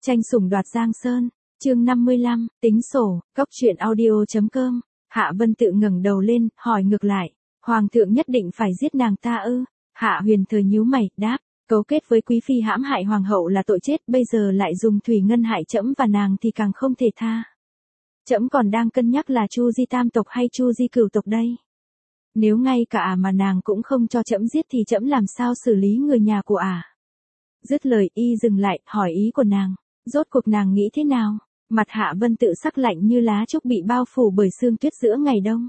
Tranh sủng đoạt Giang Sơn, chương 55, tính sổ, cốc truyện audio.com. Hạ Vân Tự ngẩng đầu lên, hỏi ngược lại, Hoàng thượng nhất định phải giết nàng ta ư? Hạ Huyền Thời nhíu mày, đáp, cấu kết với quý phi hãm hại hoàng hậu là tội chết, bây giờ lại dùng thủy ngân hại trẫm và nàng thì càng không thể tha. Trẫm còn đang cân nhắc là Chu Di tam tộc hay Chu Di cửu tộc đây. Nếu ngay cả mà nàng cũng không cho trẫm giết thì trẫm làm sao xử lý người nhà của Dứt lời y dừng lại, hỏi ý của nàng. Rốt cuộc nàng nghĩ thế nào? Mặt Hạ Vân Tự sắc lạnh như lá trúc bị bao phủ bởi sương tuyết giữa ngày đông.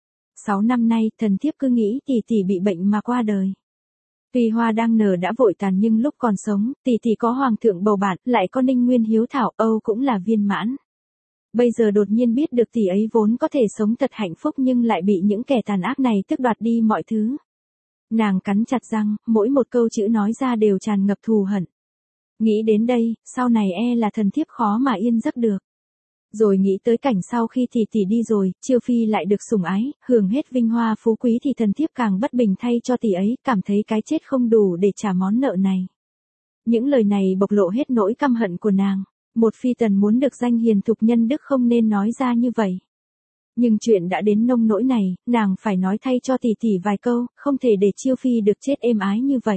6 năm nay, thần thiếp cứ nghĩ tỷ tỷ bị bệnh mà qua đời. Tuy hoa đang nở đã vội tàn nhưng lúc còn sống, tỷ tỷ có hoàng thượng bầu bạn, lại có Ninh Nguyên hiếu thảo, Âu cũng là viên mãn. Bây giờ đột nhiên biết được tỷ ấy vốn có thể sống thật hạnh phúc nhưng lại bị những kẻ tàn ác này tước đoạt đi mọi thứ. Nàng cắn chặt răng, mỗi một câu chữ nói ra đều tràn ngập thù hận. Nghĩ đến đây, sau này là thần thiếp khó mà yên giấc được. Rồi nghĩ tới cảnh sau khi tỷ đi rồi, Chiêu Phi lại được sủng ái, hưởng hết vinh hoa phú quý thì thần thiếp càng bất bình thay cho tỷ ấy, cảm thấy cái chết không đủ để trả món nợ này. Những lời này bộc lộ hết nỗi căm hận của nàng. Một phi tần muốn được danh hiền thục nhân đức không nên nói ra như vậy. Nhưng chuyện đã đến nông nỗi này, nàng phải nói thay cho tỷ vài câu, không thể để Chiêu Phi được chết êm ái như vậy.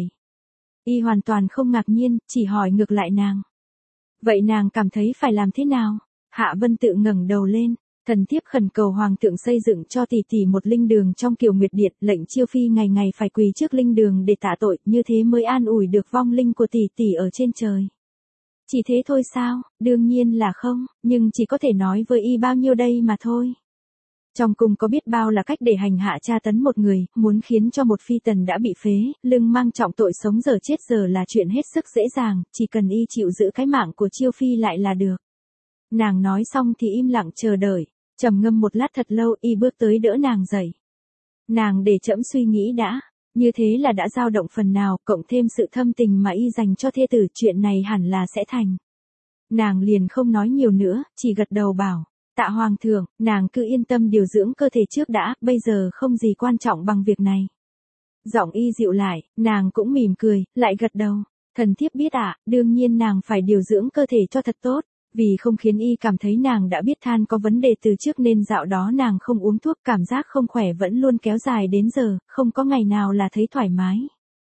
Y hoàn toàn không ngạc nhiên, chỉ hỏi ngược lại nàng. Vậy nàng cảm thấy phải làm thế nào? Hạ Vân Tự ngẩng đầu lên, thần thiếp khẩn cầu hoàng thượng xây dựng cho tỷ một linh đường trong Kiều Nguyệt Điện, lệnh Chiêu Phi ngày ngày phải quỳ trước linh đường để tạ tội, như thế mới an ủi được vong linh của tỷ ở trên trời. Chỉ thế thôi sao? Đương nhiên là không, nhưng chỉ có thể nói với y bao nhiêu đây mà thôi. Trong cung có biết bao là cách để hành hạ tra tấn một người, muốn khiến cho một phi tần đã bị phế, lưng mang trọng tội sống giờ chết giờ là chuyện hết sức dễ dàng, chỉ cần y chịu giữ cái mạng của Chiêu Phi lại là được. Nàng nói xong thì im lặng chờ đợi, trầm ngâm một lát thật lâu, y bước tới đỡ nàng dậy. Nàng để trẫm suy nghĩ đã, như thế là đã dao động phần nào, cộng thêm sự thâm tình mà y dành cho thê tử, chuyện này hẳn là sẽ thành. Nàng liền không nói nhiều nữa, chỉ gật đầu bảo. Tạ hoàng thượng, nàng cứ yên tâm điều dưỡng cơ thể trước đã, bây giờ không gì quan trọng bằng việc này. Giọng y dịu lại, nàng cũng mỉm cười, lại gật đầu. Thần thiếp biết đương nhiên nàng phải điều dưỡng cơ thể cho thật tốt, vì không khiến y cảm thấy nàng đã biết than có vấn đề từ trước nên dạo đó nàng không uống thuốc, cảm giác không khỏe vẫn luôn kéo dài đến giờ, không có ngày nào là thấy thoải mái.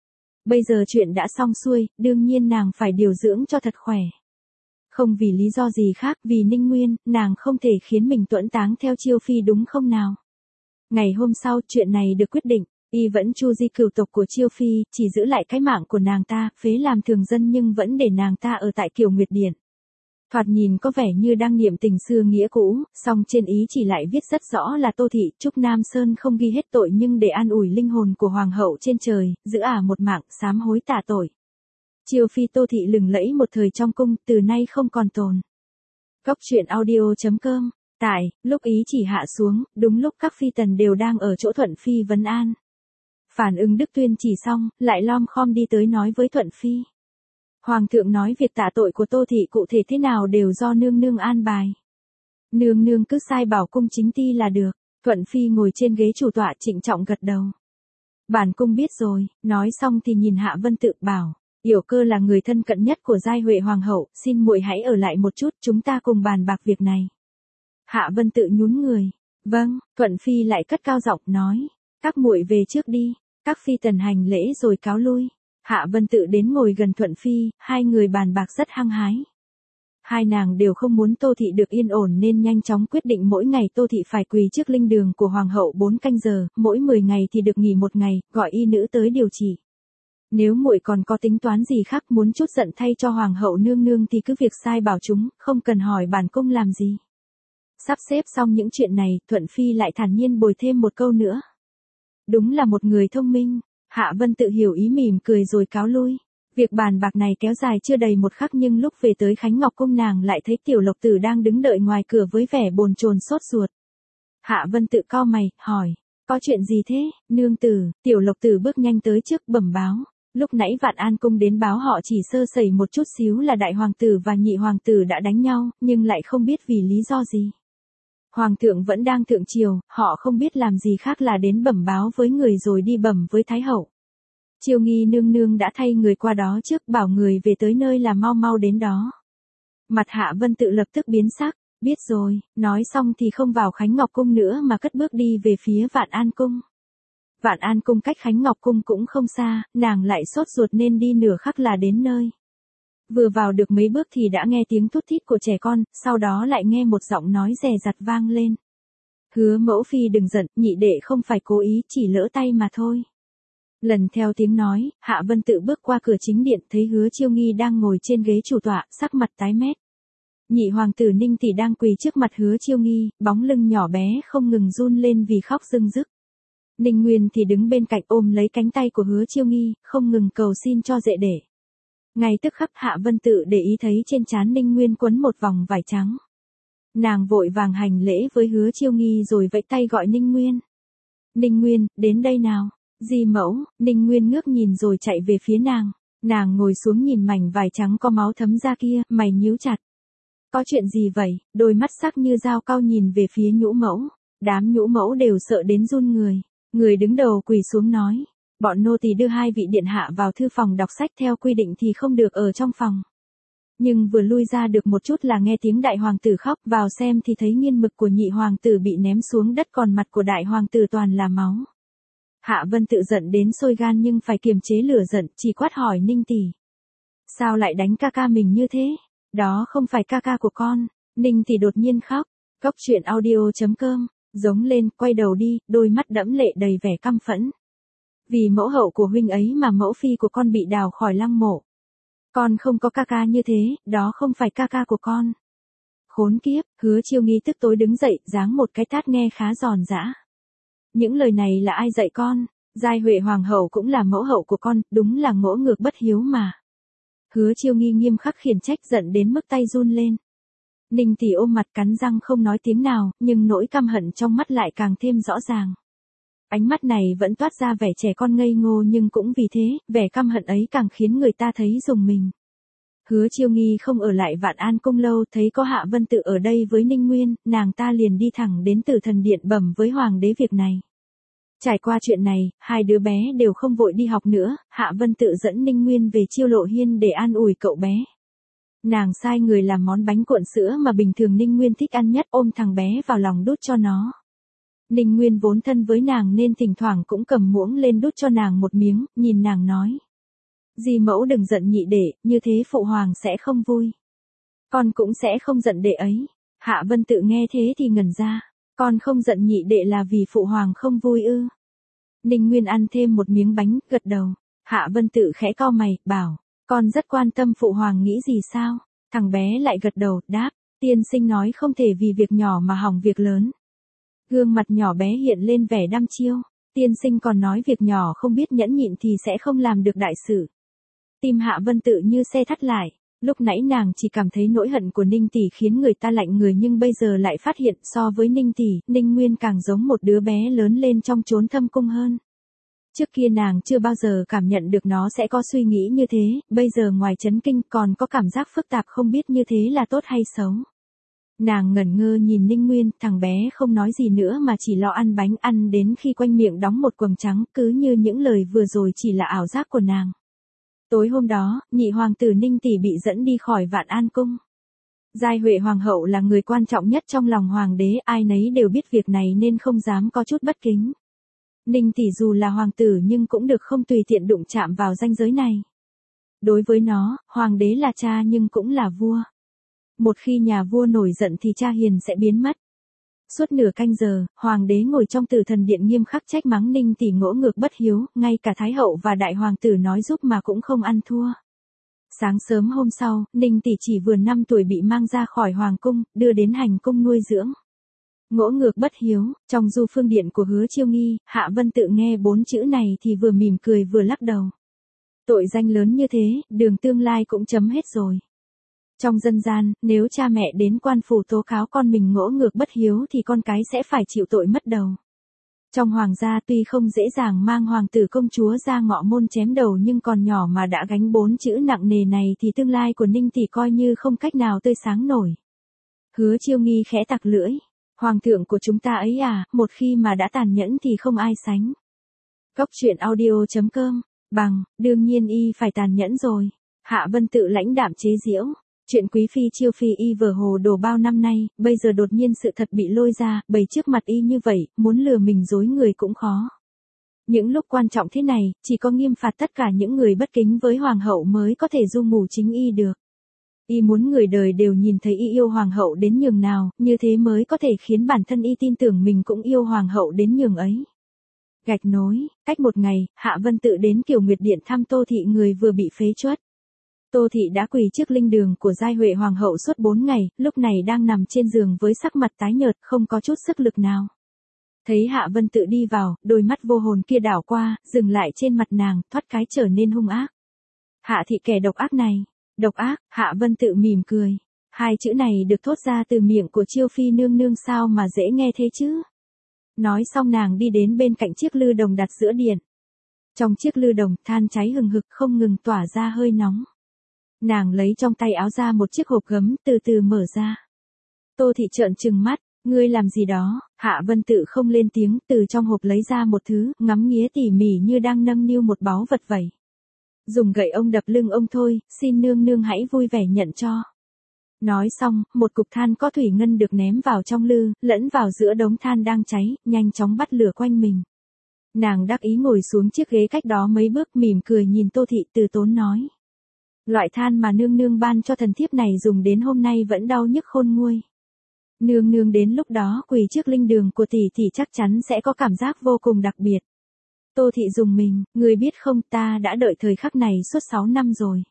Bây giờ chuyện đã xong xuôi, đương nhiên nàng phải điều dưỡng cho thật khỏe. Không vì lý do gì khác, vì Ninh Nguyên, nàng không thể khiến mình tuẫn táng theo Chiêu Phi đúng không nào? Ngày hôm sau, chuyện này được quyết định, y vẫn Chu Di cửu tộc của Chiêu Phi, chỉ giữ lại cái mạng của nàng ta, phế làm thường dân nhưng vẫn để nàng ta ở tại Kiều Nguyệt Điện. Thoạt nhìn có vẻ như đang niệm tình xưa nghĩa cũ, song trên ý chỉ lại viết rất rõ là Tô Thị, Trúc Nam Sơn không ghi hết tội nhưng để an ủi linh hồn của hoàng hậu trên trời, giữ một mạng, sám hối tạ tội. Chiêu Phi Tô Thị lừng lẫy một thời trong cung, từ nay không còn tồn. Cốc truyện audio.com. Tại, lúc ý chỉ hạ xuống, đúng lúc các phi tần đều đang ở chỗ Thuận Phi vấn an. Phản ứng Đức Tuyên chỉ xong, lại lom khom đi tới nói với Thuận Phi. Hoàng thượng nói việc tạ tội của Tô Thị cụ thể thế nào đều do nương nương an bài. Nương nương cứ sai bảo cung chính ti là được. Thuận Phi ngồi trên ghế chủ tọa trịnh trọng gật đầu. Bản cung biết rồi, nói xong thì nhìn Hạ Vân Tự bảo. Yểu Cơ là người thân cận nhất của Giai Huệ hoàng hậu, xin muội hãy ở lại một chút, chúng ta cùng bàn bạc việc này. Hạ Vân Tự nhún người. Vâng. Thuận Phi lại cất cao giọng nói. Các muội về trước đi. Các phi tần hành lễ rồi cáo lui. Hạ Vân Tự đến ngồi gần Thuận Phi, hai người bàn bạc rất hăng hái. Hai nàng đều không muốn Tô Thị được yên ổn nên nhanh chóng quyết định mỗi ngày Tô Thị phải quỳ trước linh đường của hoàng hậu 4 canh giờ, mỗi 10 ngày thì được nghỉ 1 ngày, gọi y nữ tới điều trị. Nếu muội còn có tính toán gì khác muốn chút giận thay cho hoàng hậu nương nương thì cứ việc sai bảo chúng, không cần hỏi bản cung làm gì. Sắp xếp xong những chuyện này, Thuận Phi lại thản nhiên bồi thêm một câu nữa. Đúng là một người thông minh. Hạ Vân Tự hiểu ý mỉm cười rồi cáo lui. Việc bàn bạc này kéo dài chưa đầy một khắc nhưng lúc về tới Khánh Ngọc Cung nàng lại thấy Tiểu Lộc Tử đang đứng đợi ngoài cửa với vẻ bồn chồn sốt ruột. Hạ Vân Tự cau mày, hỏi, có chuyện gì thế, nương tử? Tiểu Lộc Tử bước nhanh tới trước bẩm báo. Lúc nãy Vạn An Cung đến báo họ chỉ sơ sẩy một chút xíu là đại hoàng tử và nhị hoàng tử đã đánh nhau, nhưng lại không biết vì lý do gì. Hoàng thượng vẫn đang thượng triều, họ không biết làm gì khác là đến bẩm báo với người rồi đi bẩm với Thái hậu. Chiêu Nghi nương nương đã thay người qua đó trước, bảo người về tới nơi là mau mau đến đó. Mặt Hạ Vân Tự lập tức biến sắc, biết rồi, nói xong thì không vào Khánh Ngọc Cung nữa mà cất bước đi về phía Vạn An Cung. Vạn An Cung cách Khánh Ngọc Cung cũng không xa, nàng lại sốt ruột nên đi nửa khắc là đến nơi. Vừa vào được mấy bước thì đã nghe tiếng thút thít của trẻ con, sau đó lại nghe một giọng nói dè dặt vang lên. Hứa mẫu phi đừng giận, nhị đệ không phải cố ý, chỉ lỡ tay mà thôi. Lần theo tiếng nói, Hạ Vân Tự bước qua cửa chính điện thấy Hứa Chiêu Nghi đang ngồi trên ghế chủ tọa, sắc mặt tái mét. Nhị hoàng tử Ninh Tỷ đang quỳ trước mặt Hứa Chiêu Nghi, bóng lưng nhỏ bé không ngừng run lên vì khóc rưng rức. Ninh Nguyên thì đứng bên cạnh ôm lấy cánh tay của Hứa Chiêu Nghi, không ngừng cầu xin cho dệ đệ. Ngay tức khắc Hạ Vân Tự để ý thấy trên trán Ninh Nguyên quấn một vòng vải trắng. Nàng vội vàng hành lễ với Hứa Chiêu Nghi rồi vẫy tay gọi Ninh Nguyên. Ninh Nguyên, đến đây nào. Di mẫu, Ninh Nguyên ngước nhìn rồi chạy về phía nàng. Nàng ngồi xuống nhìn mảnh vải trắng có máu thấm ra kia, mày nhíu chặt. Có chuyện gì vậy? Đôi mắt sắc như dao cau nhìn về phía nhũ mẫu. Đám nhũ mẫu đều sợ đến run người. Người đứng đầu quỳ xuống nói. Bọn nô tỳ đưa hai vị điện hạ vào thư phòng đọc sách theo quy định thì không được ở trong phòng. Nhưng vừa lui ra được một chút là nghe tiếng đại hoàng tử khóc, vào xem thì thấy nghiên mực của nhị hoàng tử bị ném xuống đất còn mặt của đại hoàng tử toàn là máu. Hạ Vân Tự giận đến sôi gan nhưng phải kiềm chế lửa giận, chỉ quát hỏi Ninh Tỷ. Sao lại đánh ca ca mình như thế? Đó không phải ca ca của con. Ninh Tỷ đột nhiên khóc. Cốc truyện audio.com, giống lên, quay đầu đi, đôi mắt đẫm lệ đầy vẻ căm phẫn. Vì mẫu hậu của huynh ấy mà mẫu phi của con bị đào khỏi lăng mộ. Con không có ca ca như thế, đó không phải ca ca của con. Khốn kiếp, Hứa Chiêu Nghi tức tối đứng dậy, giáng một cái tát nghe khá giòn giã. Những lời này là ai dạy con? Giai Huệ hoàng hậu cũng là mẫu hậu của con, đúng là ngỗ ngược bất hiếu mà. Hứa Chiêu Nghi nghiêm khắc khiển trách giận đến mức tay run lên. Ninh Tỷ ôm mặt cắn răng không nói tiếng nào, nhưng nỗi căm hận trong mắt lại càng thêm rõ ràng. Ánh mắt này vẫn toát ra vẻ trẻ con ngây ngô nhưng cũng vì thế, vẻ căm hận ấy càng khiến người ta thấy rùng mình. Hứa Chiêu Nghi không ở lại Vạn An Cung lâu, thấy có Hạ Vân Tự ở đây với Ninh Nguyên, nàng ta liền đi thẳng đến Tử Thần Điện bẩm với hoàng đế việc này. Trải qua chuyện này, hai đứa bé đều không vội đi học nữa, Hạ Vân Tự dẫn Ninh Nguyên về Chiêu Lộ Hiên để an ủi cậu bé. Nàng sai người làm món bánh cuộn sữa mà bình thường Ninh Nguyên thích ăn nhất, ôm thằng bé vào lòng đút cho nó. Ninh Nguyên vốn thân với nàng nên thỉnh thoảng cũng cầm muỗng lên đút cho nàng một miếng, nhìn nàng nói. Dì mẫu đừng giận nhị đệ, như thế phụ hoàng sẽ không vui. Con cũng sẽ không giận đệ ấy. Hạ Vân Tự nghe thế thì ngẩn ra. Con không giận nhị đệ là vì phụ hoàng không vui ư? Ninh Nguyên ăn thêm một miếng bánh, gật đầu. Hạ Vân Tự khẽ cau mày, bảo. Con rất quan tâm phụ hoàng nghĩ gì sao? Thằng bé lại gật đầu, đáp. Tiên sinh nói không thể vì việc nhỏ mà hỏng việc lớn. Gương mặt nhỏ bé hiện lên vẻ đăm chiêu. Tiên sinh còn nói việc nhỏ không biết nhẫn nhịn thì sẽ không làm được đại sự. Tim Hạ Vân Tự như xe thắt lại. Lúc nãy nàng chỉ cảm thấy nỗi hận của Ninh Tỷ khiến người ta lạnh người nhưng bây giờ lại phát hiện so với Ninh Tỷ, Ninh Nguyên càng giống một đứa bé lớn lên trong chốn thâm cung hơn. Trước kia nàng chưa bao giờ cảm nhận được nó sẽ có suy nghĩ như thế, bây giờ ngoài chấn kinh còn có cảm giác phức tạp không biết như thế là tốt hay xấu. Nàng ngẩn ngơ nhìn Ninh Nguyên, thằng bé không nói gì nữa mà chỉ lo ăn bánh ăn đến khi quanh miệng đóng một quầng trắng, cứ như những lời vừa rồi chỉ là ảo giác của nàng. Tối hôm đó, nhị hoàng tử Ninh Tỷ bị dẫn đi khỏi Vạn An Cung. Giai Huệ hoàng hậu là người quan trọng nhất trong lòng hoàng đế, ai nấy đều biết việc này nên không dám có chút bất kính. Ninh Tỷ dù là hoàng tử nhưng cũng được không tùy tiện đụng chạm vào ranh giới này. Đối với nó, hoàng đế là cha nhưng cũng là vua. Một khi nhà vua nổi giận thì cha hiền sẽ biến mất. Suốt nửa canh giờ, hoàng đế ngồi trong Tử Thần Điện nghiêm khắc trách mắng Ninh Tỷ ngỗ ngược bất hiếu, ngay cả thái hậu và đại hoàng tử nói giúp mà cũng không ăn thua. Sáng sớm hôm sau, Ninh Tỷ chỉ vừa 5 tuổi bị mang ra khỏi hoàng cung, đưa đến hành cung nuôi dưỡng. Ngỗ ngược bất hiếu, trong Du Phương Điện của Hứa Chiêu Nghi, Hạ Vân Tự nghe 4 chữ này thì vừa mỉm cười vừa lắc đầu. Tội danh lớn như thế, đường tương lai cũng chấm hết rồi. Trong dân gian, nếu cha mẹ đến quan phủ tố cáo con mình ngỗ ngược bất hiếu thì con cái sẽ phải chịu tội mất đầu. Trong hoàng gia tuy không dễ dàng mang hoàng tử công chúa ra ngọ môn chém đầu nhưng còn nhỏ mà đã gánh 4 chữ nặng nề này thì tương lai của Ninh Tỷ coi như không cách nào tươi sáng nổi. Hứa Chiêu Nghi khẽ tặc lưỡi. Hoàng thượng của chúng ta ấy à, một khi mà đã tàn nhẫn thì không ai sánh. Cốc truyện audio.com, bằng, đương nhiên y phải tàn nhẫn rồi. Hạ Vân Tự lãnh đạm chế giễu. Chuyện quý phi chiêu phi y vờ hồ đồ bao năm nay, bây giờ đột nhiên sự thật bị lôi ra, bày trước mặt y như vậy, muốn lừa mình dối người cũng khó. Những lúc quan trọng thế này, chỉ có nghiêm phạt tất cả những người bất kính với hoàng hậu mới có thể du mù chính y được. Y muốn người đời đều nhìn thấy y yêu hoàng hậu đến nhường nào, như thế mới có thể khiến bản thân y tin tưởng mình cũng yêu hoàng hậu đến nhường ấy. Gạch nối, cách một ngày, Hạ Vân Tự đến Kiều Nguyệt Điện thăm Tô Thị, người vừa bị phế truất. Tô Thị đã quỳ trước linh đường của Giai Huệ Hoàng hậu suốt 4 ngày, lúc này đang nằm trên giường với sắc mặt tái nhợt, không có chút sức lực nào. Thấy Hạ Vân Tự đi vào, đôi mắt vô hồn kia đảo qua, dừng lại trên mặt nàng, thoát cái trở nên hung ác. Hạ thị kẻ độc ác này. Độc ác, Hạ Vân Tự mỉm cười. Hai chữ này được thốt ra từ miệng của Chiêu phi nương nương sao mà dễ nghe thế chứ. Nói xong nàng đi đến bên cạnh chiếc lư đồng đặt giữa điện. Trong chiếc lư đồng, than cháy hừng hực không ngừng tỏa ra hơi nóng. Nàng lấy trong tay áo ra một chiếc hộp gấm, từ từ mở ra. Tô Thị trợn trừng mắt, ngươi làm gì đó? Hạ Vân Tự không lên tiếng, từ trong hộp lấy ra một thứ, ngắm nghía tỉ mỉ như đang nâng niu một báu vật vậy. Dùng gậy ông đập lưng ông thôi, xin nương nương hãy vui vẻ nhận cho. Nói xong, một cục than có thủy ngân được ném vào trong lư, lẫn vào giữa đống than đang cháy, nhanh chóng bắt lửa quanh mình. Nàng đắc ý ngồi xuống chiếc ghế cách đó mấy bước, mỉm cười nhìn Tô Thị, từ tốn nói. Loại than mà nương nương ban cho thần thiếp này dùng đến hôm nay vẫn đau nhức khôn nguôi. Nương nương đến lúc đó quỳ trước linh đường của tỷ thì chắc chắn sẽ có cảm giác vô cùng đặc biệt. Tô Thị dùng mình, người biết không, ta đã đợi thời khắc này suốt 6 năm rồi.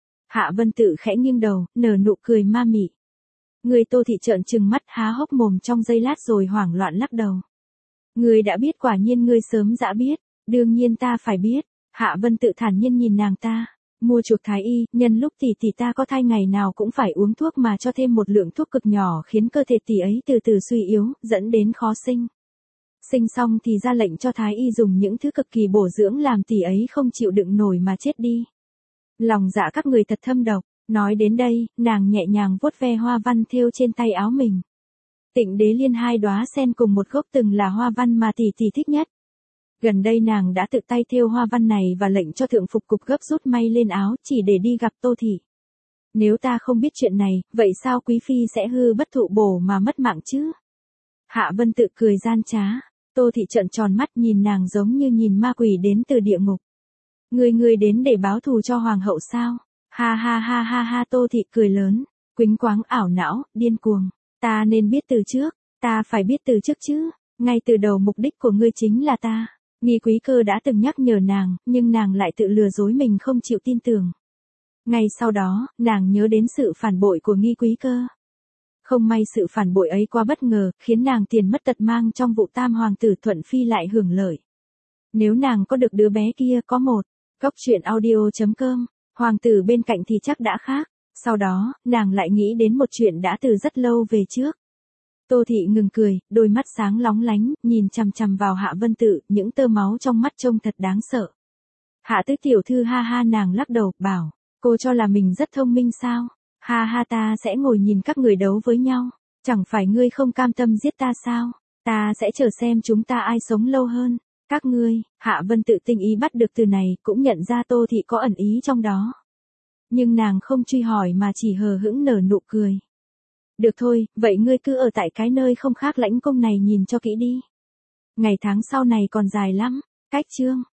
Hạ Vân Tự khẽ nghiêng đầu, nở nụ cười ma mị. Người Tô Thị trợn trừng mắt há hốc mồm trong giây lát rồi hoảng loạn lắc đầu. Người đã biết, quả nhiên ngươi sớm đã biết, đương nhiên ta phải biết. Hạ Vân Tự thản nhiên nhìn nàng ta. Mua chuộc thái y, nhân lúc tỷ ta có thai ngày nào cũng phải uống thuốc mà cho thêm một lượng thuốc cực nhỏ khiến cơ thể tỷ ấy từ từ suy yếu, dẫn đến khó sinh. Sinh xong thì ra lệnh cho thái y dùng những thứ cực kỳ bổ dưỡng làm tỷ ấy không chịu đựng nổi mà chết đi. Lòng dạ các người thật thâm độc. Nói đến đây, nàng nhẹ nhàng vuốt ve hoa văn thêu trên tay áo mình. Tịnh Đế Liên 2 đóa sen cùng một gốc từng là hoa văn mà tỷ thích nhất. Gần đây nàng đã tự tay thêu hoa văn này và lệnh cho thượng phục cục gấp rút may lên áo chỉ để đi gặp Tô Thị. Nếu ta không biết chuyện này, vậy sao quý phi sẽ hư bất thụ bổ mà mất mạng chứ? Hạ Vân Tự cười gian trá. Tô Thị trợn tròn mắt nhìn nàng giống như nhìn ma quỷ đến từ địa ngục. Ngươi đến để báo thù cho hoàng hậu sao? Ha ha ha ha ha, Tô Thị cười lớn, quĩnh quáng ảo não, điên cuồng. Ta nên biết từ trước, ta phải biết từ trước chứ. Ngay từ đầu mục đích của ngươi chính là ta. Nghi Quý Cơ đã từng nhắc nhở nàng, nhưng nàng lại tự lừa dối mình không chịu tin tưởng. Ngay sau đó, nàng nhớ đến sự phản bội của Nghi Quý Cơ. Không may sự phản bội ấy quá bất ngờ, khiến nàng tiền mất tật mang trong vụ tam hoàng tử Thuận Phi lại hưởng lợi. Nếu nàng có được đứa bé kia có một, góc truyện audio.com, hoàng tử bên cạnh thì chắc đã khác. Sau đó, nàng lại nghĩ đến một chuyện đã từ rất lâu về trước. Tô Thị ngừng cười, đôi mắt sáng lóng lánh, nhìn chằm chằm vào Hạ Vân Tự, những tơ máu trong mắt trông thật đáng sợ. Hạ tứ tiểu thư ha ha, nàng lắc đầu, bảo, cô cho là mình rất thông minh sao? Ha ha, ta sẽ ngồi nhìn các người đấu với nhau. Chẳng phải ngươi không cam tâm giết ta sao? Ta sẽ chờ xem chúng ta ai sống lâu hơn. Các ngươi. Hạ Vân Tự tinh ý bắt được từ này, cũng nhận ra Tô Thị có ẩn ý trong đó. Nhưng nàng không truy hỏi mà chỉ hờ hững nở nụ cười. Được thôi, vậy ngươi cứ ở tại cái nơi không khác lãnh cung này nhìn cho kỹ đi. Ngày tháng sau này còn dài lắm. Cách chương